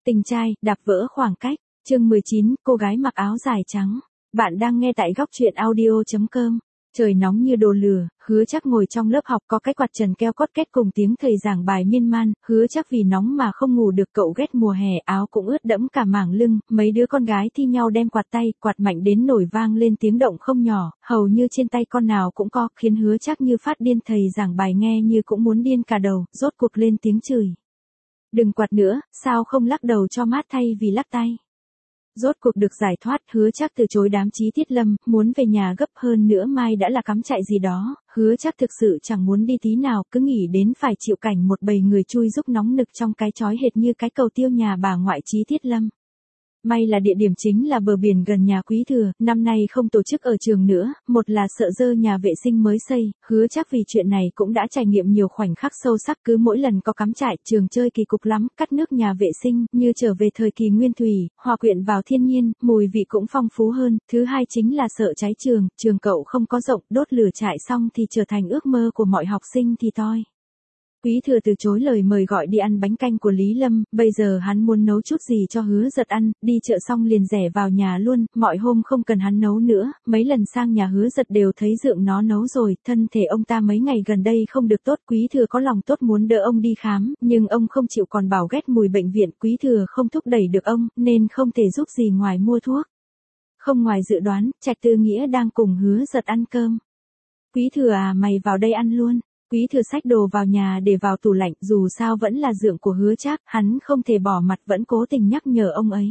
Tình trai, đạp vỡ khoảng cách. Chương 19, cô gái mặc áo dài trắng. Bạn đang nghe tại góc truyện audio.com. Trời nóng như đồ lửa, Hứa Trác ngồi trong lớp học có cái quạt trần keo cót két cùng tiếng thầy giảng bài miên man, Hứa Trác vì nóng mà không ngủ được, cậu ghét mùa hè, áo cũng ướt đẫm cả mảng lưng, mấy đứa con gái thi nhau đem quạt tay, quạt mạnh đến nổi vang lên tiếng động không nhỏ, hầu như trên tay con nào cũng có, khiến Hứa Trác như phát điên, thầy giảng bài nghe như cũng muốn điên cả đầu, rốt cuộc lên tiếng chửi. Đừng quạt nữa, sao không lắc đầu cho mát thay vì lắc tay. Rốt cuộc được giải thoát, Hứa Trác từ chối đám Chí Tiết Lâm, muốn về nhà gấp, hơn nữa mai đã là cắm trại gì đó, Hứa Trác thực sự chẳng muốn đi tí nào, cứ nghĩ đến phải chịu cảnh một bầy người chui rúc nóng nực trong cái chói hệt như cái cầu tiêu nhà bà ngoại Chí Tiết Lâm. May là địa điểm chính là bờ biển gần nhà Quý Thừa, năm nay không tổ chức ở trường nữa, một là sợ dơ nhà vệ sinh mới xây, Hứa Trác vì chuyện này cũng đã trải nghiệm nhiều khoảnh khắc sâu sắc, cứ mỗi lần có cắm trại, trường chơi kỳ cục lắm, cắt nước nhà vệ sinh, như trở về thời kỳ nguyên thủy, hòa quyện vào thiên nhiên, mùi vị cũng phong phú hơn, thứ hai chính là sợ cháy trường cậu không có rộng, đốt lửa trại xong thì trở thành ước mơ của mọi học sinh thì toi. Quý Thừa từ chối lời mời gọi đi ăn bánh canh của Lý Lâm, bây giờ hắn muốn nấu chút gì cho Hứa Giật ăn, đi chợ xong liền rẻ vào nhà luôn, mọi hôm không cần hắn nấu nữa, mấy lần sang nhà Hứa Giật đều thấy dượng nó nấu rồi, thân thể ông ta mấy ngày gần đây không được tốt, Quý Thừa có lòng tốt muốn đỡ ông đi khám, nhưng ông không chịu, còn bảo ghét mùi bệnh viện, Quý Thừa không thúc đẩy được ông, nên không thể giúp gì ngoài mua thuốc. Không ngoài dự đoán, Trạch Tư Nghĩa đang cùng Hứa Giật ăn cơm. Quý Thừa à, mày vào đây ăn luôn. Quý Thừa xách đồ vào nhà để vào tủ lạnh, dù sao vẫn là dượng của Hứa Trác, hắn không thể bỏ mặt, vẫn cố tình nhắc nhở ông ấy.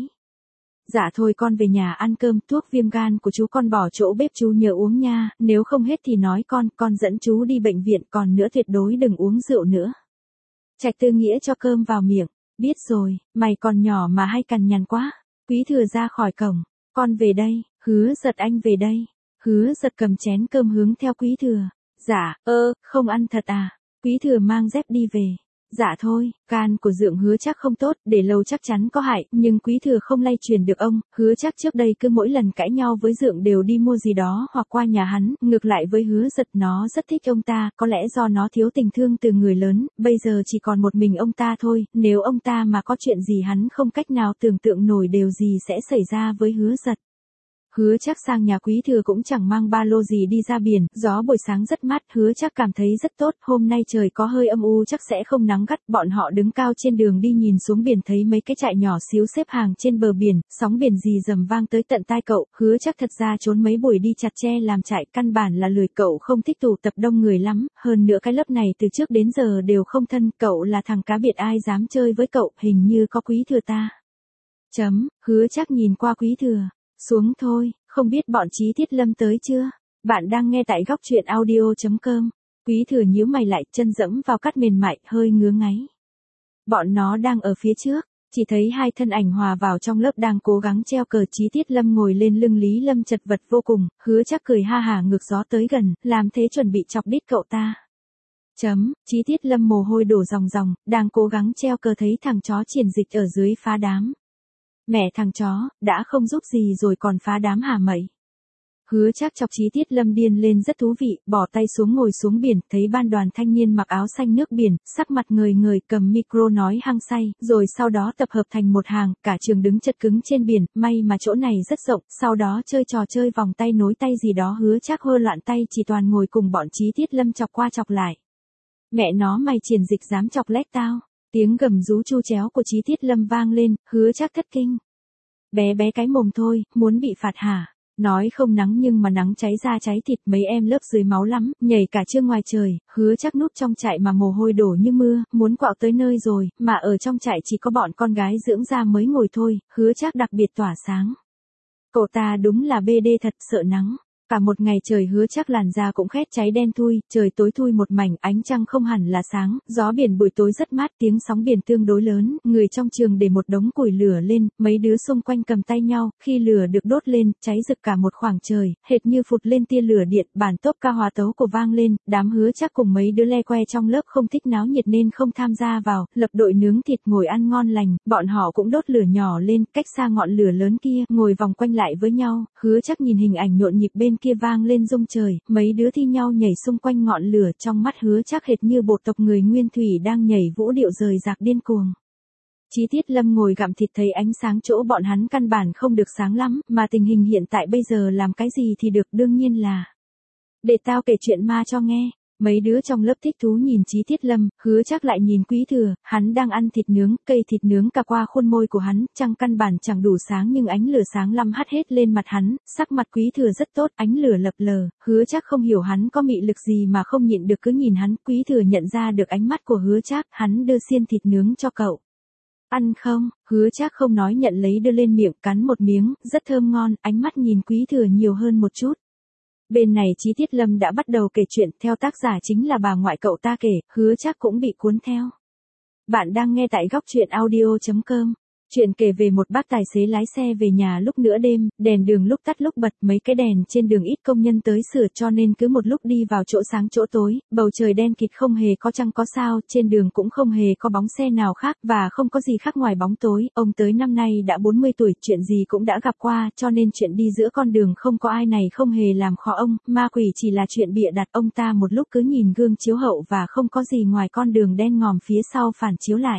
Dạ thôi con về nhà ăn cơm, thuốc viêm gan của chú con bỏ chỗ bếp chú nhớ uống nha, nếu không hết thì nói con dẫn chú đi bệnh viện, còn nữa tuyệt đối đừng uống rượu nữa. Trạch Tư Nghĩa cho cơm vào miệng, biết rồi, mày còn nhỏ mà hay cằn nhằn quá. Quý Thừa ra khỏi cổng, con về đây, Hứa Giật anh về đây. Hứa Giật cầm chén cơm hướng theo Quý Thừa. Dạ, không ăn thật à? Quý Thừa mang dép đi về. Dạ thôi, gan của dượng Hứa Trác không tốt, để lâu chắc chắn có hại, nhưng Quý Thừa không lay truyền được ông, Hứa Trác trước đây cứ mỗi lần cãi nhau với dượng đều đi mua gì đó hoặc qua nhà hắn, ngược lại với Hứa Giật nó rất thích ông ta, có lẽ do nó thiếu tình thương từ người lớn, bây giờ chỉ còn một mình ông ta thôi, nếu ông ta mà có chuyện gì hắn không cách nào tưởng tượng nổi điều gì sẽ xảy ra với Hứa Giật. Hứa Trác sang nhà Quý Thừa cũng chẳng mang ba lô gì đi ra biển, gió buổi sáng rất mát, Hứa Trác cảm thấy rất tốt, hôm nay trời có hơi âm u chắc sẽ không nắng gắt, bọn họ đứng cao trên đường đi nhìn xuống biển thấy mấy cái trại nhỏ xíu xếp hàng trên bờ biển, sóng biển rì rầm vang tới tận tai cậu, Hứa Trác thật ra trốn mấy buổi đi chặt tre làm trại, căn bản là lười, cậu không thích tụ tập đông người lắm, hơn nữa cái lớp này từ trước đến giờ đều không thân, cậu là thằng cá biệt ai dám chơi với cậu, hình như có Quý Thừa ta. Hứa Trác nhìn qua Quý Thừa. Xuống thôi, không biết bọn Chí Tiết Lâm tới chưa? Bạn đang nghe tại góc truyện audio.com. Quý Thừa nhíu mày lại, chân dẫm vào cát mềm mại, hơi ngứa ngáy. Bọn nó đang ở phía trước, chỉ thấy hai thân ảnh hòa vào trong lớp đang cố gắng treo cờ. Chí Tiết Lâm ngồi lên lưng Lý Lâm chật vật vô cùng, Hứa Trác cười ha hả ngược gió tới gần, làm thế chuẩn bị chọc đít cậu ta. Chí Tiết Lâm mồ hôi đổ ròng ròng, đang cố gắng treo cờ thấy thằng chó Triển Dịch ở dưới phá đám. Mẹ thằng chó, đã không giúp gì rồi còn phá đám hả mày? Hứa Trác chọc Chí Tiết Lâm điên lên rất thú vị, bỏ tay xuống ngồi xuống biển, thấy ban đoàn thanh niên mặc áo xanh nước biển, sắc mặt ngời ngời cầm micro nói hăng say, rồi sau đó tập hợp thành một hàng, cả trường đứng chật cứng trên biển, may mà chỗ này rất rộng, sau đó chơi trò chơi vòng tay nối tay gì đó, Hứa Trác hơ loạn tay, chỉ toàn ngồi cùng bọn Chí Tiết Lâm chọc qua chọc lại. Mẹ nó mày Triển Dịch dám chọc lét tao. Tiếng gầm rú chu chéo của Chí Tiết Lâm vang lên, Hứa Trác thất kinh. Bé cái mồm thôi, muốn bị phạt hả? Nói không nắng nhưng mà nắng cháy da cháy thịt, mấy em lớp dưới máu lắm, nhảy cả trưa ngoài trời, Hứa Trác núp trong trại mà mồ hôi đổ như mưa, muốn quạo tới nơi rồi, mà ở trong trại chỉ có bọn con gái dưỡng da mới ngồi thôi, Hứa Trác đặc biệt tỏa sáng. Cậu ta đúng là BD thật, sợ nắng. Cả một ngày trời Hứa Trác làn da cũng khét cháy đen thui, trời tối thui một mảnh, ánh trăng không hẳn là sáng, gió biển buổi tối rất mát, tiếng sóng biển tương đối lớn, người trong trường để một đống củi lửa lên, mấy đứa xung quanh cầm tay nhau, khi lửa được đốt lên, cháy rực cả một khoảng trời, hệt như phụt lên tia lửa điện, bản tốp ca hòa tấu của vang lên, đám Hứa Trác cùng mấy đứa le que trong lớp không thích náo nhiệt nên không tham gia vào, lập đội nướng thịt ngồi ăn ngon lành, bọn họ cũng đốt lửa nhỏ lên, cách xa ngọn lửa lớn kia, ngồi vòng quanh lại với nhau, Hứa Trác nhìn hình ảnh nhộn nhịp bên kia vang lên rung trời, mấy đứa thi nhau nhảy xung quanh ngọn lửa, trong mắt Hứa Trác hệt như bộ tộc người nguyên thủy đang nhảy vũ điệu rời rạc điên cuồng. Chí Tiết Lâm ngồi gặm thịt thấy ánh sáng chỗ bọn hắn căn bản không được sáng lắm, mà tình hình hiện tại bây giờ làm cái gì thì được, đương nhiên là để tao kể chuyện ma cho nghe. Mấy đứa trong lớp thích thú nhìn Chí Tiết Lâm, Hứa Trác lại nhìn Quý Thừa, hắn đang ăn thịt nướng, cây thịt nướng cà qua khuôn môi của hắn, trăng căn bản chẳng đủ sáng nhưng ánh lửa sáng lăm hắt hết lên mặt hắn, sắc mặt Quý Thừa rất tốt, ánh lửa lập lờ, Hứa Trác không hiểu hắn có mị lực gì mà không nhịn được cứ nhìn hắn, Quý Thừa nhận ra được ánh mắt của Hứa Trác, hắn đưa xiên thịt nướng cho cậu. Ăn không? Hứa Trác không nói nhận lấy đưa lên miệng, cắn một miếng, rất thơm ngon, ánh mắt nhìn Quý Thừa nhiều hơn một chút. Bên này Chí Tiết Lâm đã bắt đầu kể chuyện, theo tác giả chính là bà ngoại cậu ta kể, Hứa Trác cũng bị cuốn theo. Bạn đang nghe tại góc truyện audio.com. Chuyện kể về một bác tài xế lái xe về nhà lúc nửa đêm, đèn đường lúc tắt lúc bật, mấy cái đèn trên đường ít công nhân tới sửa cho nên cứ một lúc đi vào chỗ sáng chỗ tối, bầu trời đen kịt không hề có trăng có sao, trên đường cũng không hề có bóng xe nào khác và không có gì khác ngoài bóng tối. Ông tới năm nay đã 40 tuổi, chuyện gì cũng đã gặp qua, cho nên chuyện đi giữa con đường không có ai này không hề làm khó ông, ma quỷ chỉ là chuyện bịa đặt. Ông ta một lúc cứ nhìn gương chiếu hậu và không có gì ngoài con đường đen ngòm phía sau phản chiếu lại.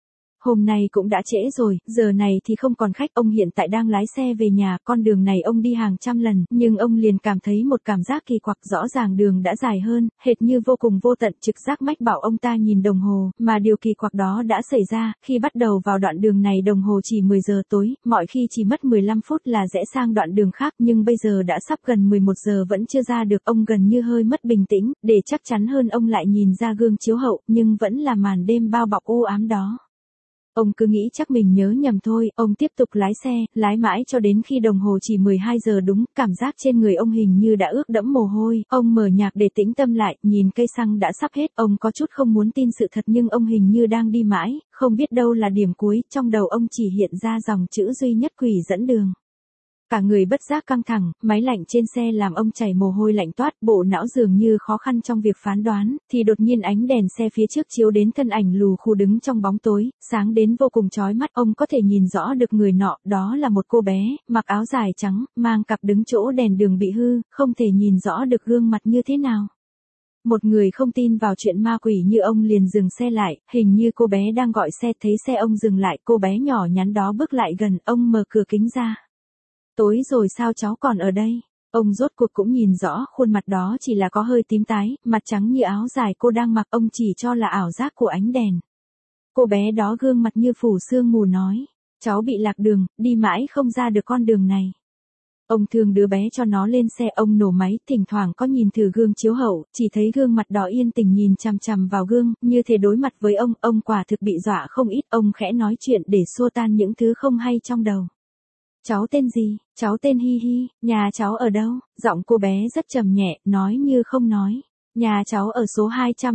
Hôm nay cũng đã trễ rồi, giờ này thì không còn khách, ông hiện tại đang lái xe về nhà, con đường này ông đi hàng trăm lần, nhưng ông liền cảm thấy một cảm giác kỳ quặc, rõ ràng đường đã dài hơn, hệt như vô cùng vô tận, trực giác mách bảo ông ta nhìn đồng hồ, mà điều kỳ quặc đó đã xảy ra, khi bắt đầu vào đoạn đường này đồng hồ chỉ 10 giờ tối, mọi khi chỉ mất 15 phút là rẽ sang đoạn đường khác, nhưng bây giờ đã sắp gần 11 giờ vẫn chưa ra được, ông gần như hơi mất bình tĩnh, để chắc chắn hơn ông lại nhìn ra gương chiếu hậu, nhưng vẫn là màn đêm bao bọc u ám đó. Ông cứ nghĩ chắc mình nhớ nhầm thôi, ông tiếp tục lái xe, lái mãi cho đến khi đồng hồ chỉ 12 giờ đúng, cảm giác trên người ông hình như đã ướt đẫm mồ hôi, ông mở nhạc để tĩnh tâm lại, nhìn cây xăng đã sắp hết, ông có chút không muốn tin sự thật nhưng ông hình như đang đi mãi, không biết đâu là điểm cuối, trong đầu ông chỉ hiện ra dòng chữ duy nhất quỷ dẫn đường. Cả người bất giác căng thẳng, máy lạnh trên xe làm ông chảy mồ hôi lạnh toát, bộ não dường như khó khăn trong việc phán đoán, thì đột nhiên ánh đèn xe phía trước chiếu đến thân ảnh lù khù đứng trong bóng tối, sáng đến vô cùng chói mắt, ông có thể nhìn rõ được người nọ, đó là một cô bé, mặc áo dài trắng, mang cặp đứng chỗ đèn đường bị hư, không thể nhìn rõ được gương mặt như thế nào. Một người không tin vào chuyện ma quỷ như ông liền dừng xe lại, hình như cô bé đang gọi xe, thấy xe ông dừng lại, cô bé nhỏ nhắn đó bước lại gần, ông mở cửa kính ra. Tối rồi sao cháu còn ở đây? Ông rốt cuộc cũng nhìn rõ khuôn mặt đó chỉ là có hơi tím tái, mặt trắng như áo dài cô đang mặc, ông chỉ cho là ảo giác của ánh đèn. Cô bé đó gương mặt như phủ sương mù nói, cháu bị lạc đường, đi mãi không ra được con đường này. Ông thương đứa bé cho nó lên xe, ông nổ máy, thỉnh thoảng có nhìn thử gương chiếu hậu, chỉ thấy gương mặt đỏ yên tình nhìn chằm chằm vào gương, như thể đối mặt với ông quả thực bị dọa không ít, ông khẽ nói chuyện để xua tan những thứ không hay trong đầu. Cháu tên gì? Cháu tên Hi Hi, nhà cháu ở đâu? Giọng cô bé rất trầm nhẹ, nói như không nói. Nhà cháu ở số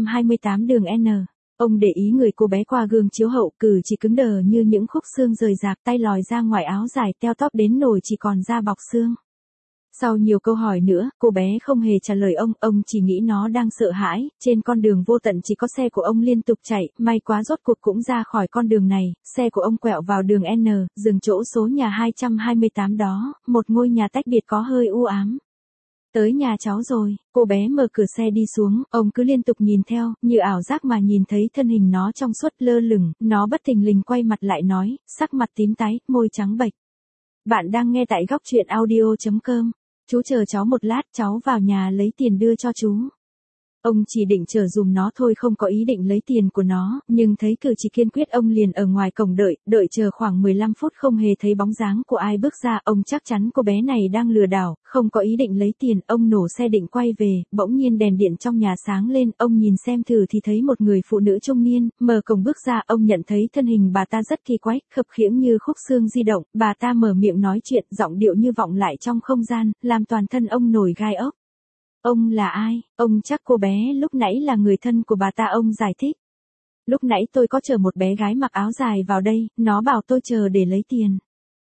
228 đường N. Ông để ý người cô bé qua gương chiếu hậu, cử chỉ cứng đờ như những khúc xương rời rạc, tay lòi ra ngoài áo dài teo tóp đến nổi chỉ còn da bọc xương. Sau nhiều câu hỏi nữa, cô bé không hề trả lời ông chỉ nghĩ nó đang sợ hãi, trên con đường vô tận chỉ có xe của ông liên tục chạy, may quá rốt cuộc cũng ra khỏi con đường này, xe của ông quẹo vào đường N, dừng chỗ số nhà 228 đó, một ngôi nhà tách biệt có hơi u ám. Tới nhà cháu rồi, cô bé mở cửa xe đi xuống, ông cứ liên tục nhìn theo, như ảo giác mà nhìn thấy thân hình nó trong suốt lơ lửng, nó bất thình lình quay mặt lại nói, sắc mặt tím tái, môi trắng bệch. Bạn đang nghe tại góc truyện audio.com. Chú chờ cháu một lát, cháu vào nhà lấy tiền đưa cho chú. Ông chỉ định chờ dùm nó thôi, không có ý định lấy tiền của nó, nhưng thấy cử chỉ kiên quyết ông liền ở ngoài cổng đợi chờ khoảng 15 phút không hề thấy bóng dáng của ai bước ra, ông chắc chắn cô bé này đang lừa đảo, không có ý định lấy tiền, ông nổ xe định quay về, bỗng nhiên đèn điện trong nhà sáng lên, ông nhìn xem thử thì thấy một người phụ nữ trung niên, mở cổng bước ra, ông nhận thấy thân hình bà ta rất kỳ quái, khập khiễng như khúc xương di động, bà ta mở miệng nói chuyện, giọng điệu như vọng lại trong không gian, làm toàn thân ông nổi gai ốc. Ông là ai? Ông chắc cô bé lúc nãy là người thân của bà ta, ông giải thích. Lúc nãy tôi có chờ một bé gái mặc áo dài vào đây, nó bảo tôi chờ để lấy tiền.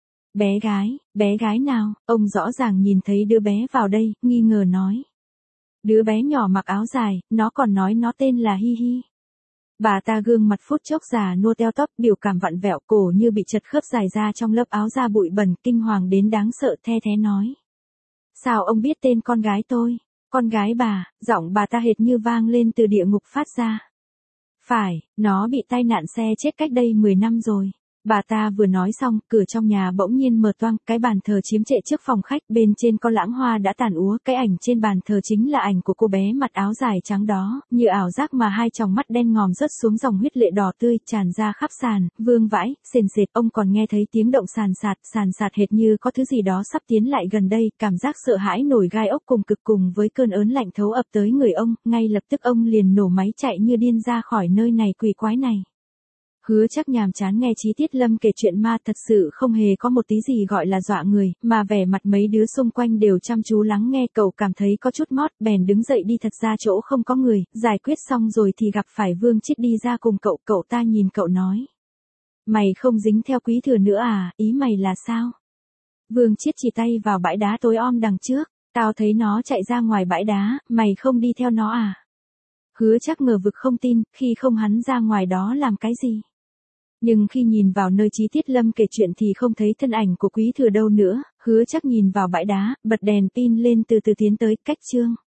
Bé gái nào? Ông rõ ràng nhìn thấy đứa bé vào đây, nghi ngờ nói. Đứa bé nhỏ mặc áo dài, nó còn nói nó tên là Hi Hi. Bà ta gương mặt phút chốc già nua teo tóp, biểu cảm vặn vẹo, cổ như bị chật khớp dài ra trong lớp áo da bụi bẩn, kinh hoàng đến đáng sợ, the thé nói. Sao ông biết tên con gái tôi? Con gái bà, giọng bà ta hệt như vang lên từ địa ngục phát ra. Phải, nó bị tai nạn xe chết cách đây 10 năm rồi. Bà ta vừa nói xong, cửa trong nhà bỗng nhiên mở toang, cái bàn thờ chiếm trệ trước phòng khách, bên trên có lãng hoa đã tàn úa, cái ảnh trên bàn thờ chính là ảnh của cô bé mặc áo dài trắng đó, như ảo giác mà hai tròng mắt đen ngòm rớt xuống dòng huyết lệ đỏ tươi, tràn ra khắp sàn, vương vãi, sền sệt, ông còn nghe thấy tiếng động sàn sạt hệt như có thứ gì đó sắp tiến lại gần đây, cảm giác sợ hãi nổi gai ốc cùng cực cùng với cơn ớn lạnh thấu ập tới người ông, ngay lập tức ông liền nổ máy chạy như điên ra khỏi nơi này quỷ quái này. Hứa Chắc nhàm chán nghe Chí Tiết Lâm kể chuyện ma, thật sự không hề có một tí gì gọi là dọa người, mà vẻ mặt mấy đứa xung quanh đều chăm chú lắng nghe. Cậu cảm thấy có chút mót, bèn đứng dậy đi, thật ra chỗ không có người, giải quyết xong rồi thì gặp phải Vương Chiết đi ra cùng cậu ta nhìn cậu nói. Mày không dính theo Quý Thừa nữa à, ý mày là sao? Vương Chiết chỉ tay vào bãi đá tối om đằng trước, tao thấy nó chạy ra ngoài bãi đá, mày không đi theo nó à? Hứa Chắc ngờ vực không tin, khi không hắn ra ngoài đó làm cái gì? Nhưng khi nhìn vào nơi Chí Tiết Lâm kể chuyện thì không thấy thân ảnh của Quý Thừa đâu nữa, Hứa Chắc nhìn vào bãi đá, bật đèn pin lên từ từ tiến tới, cách chương.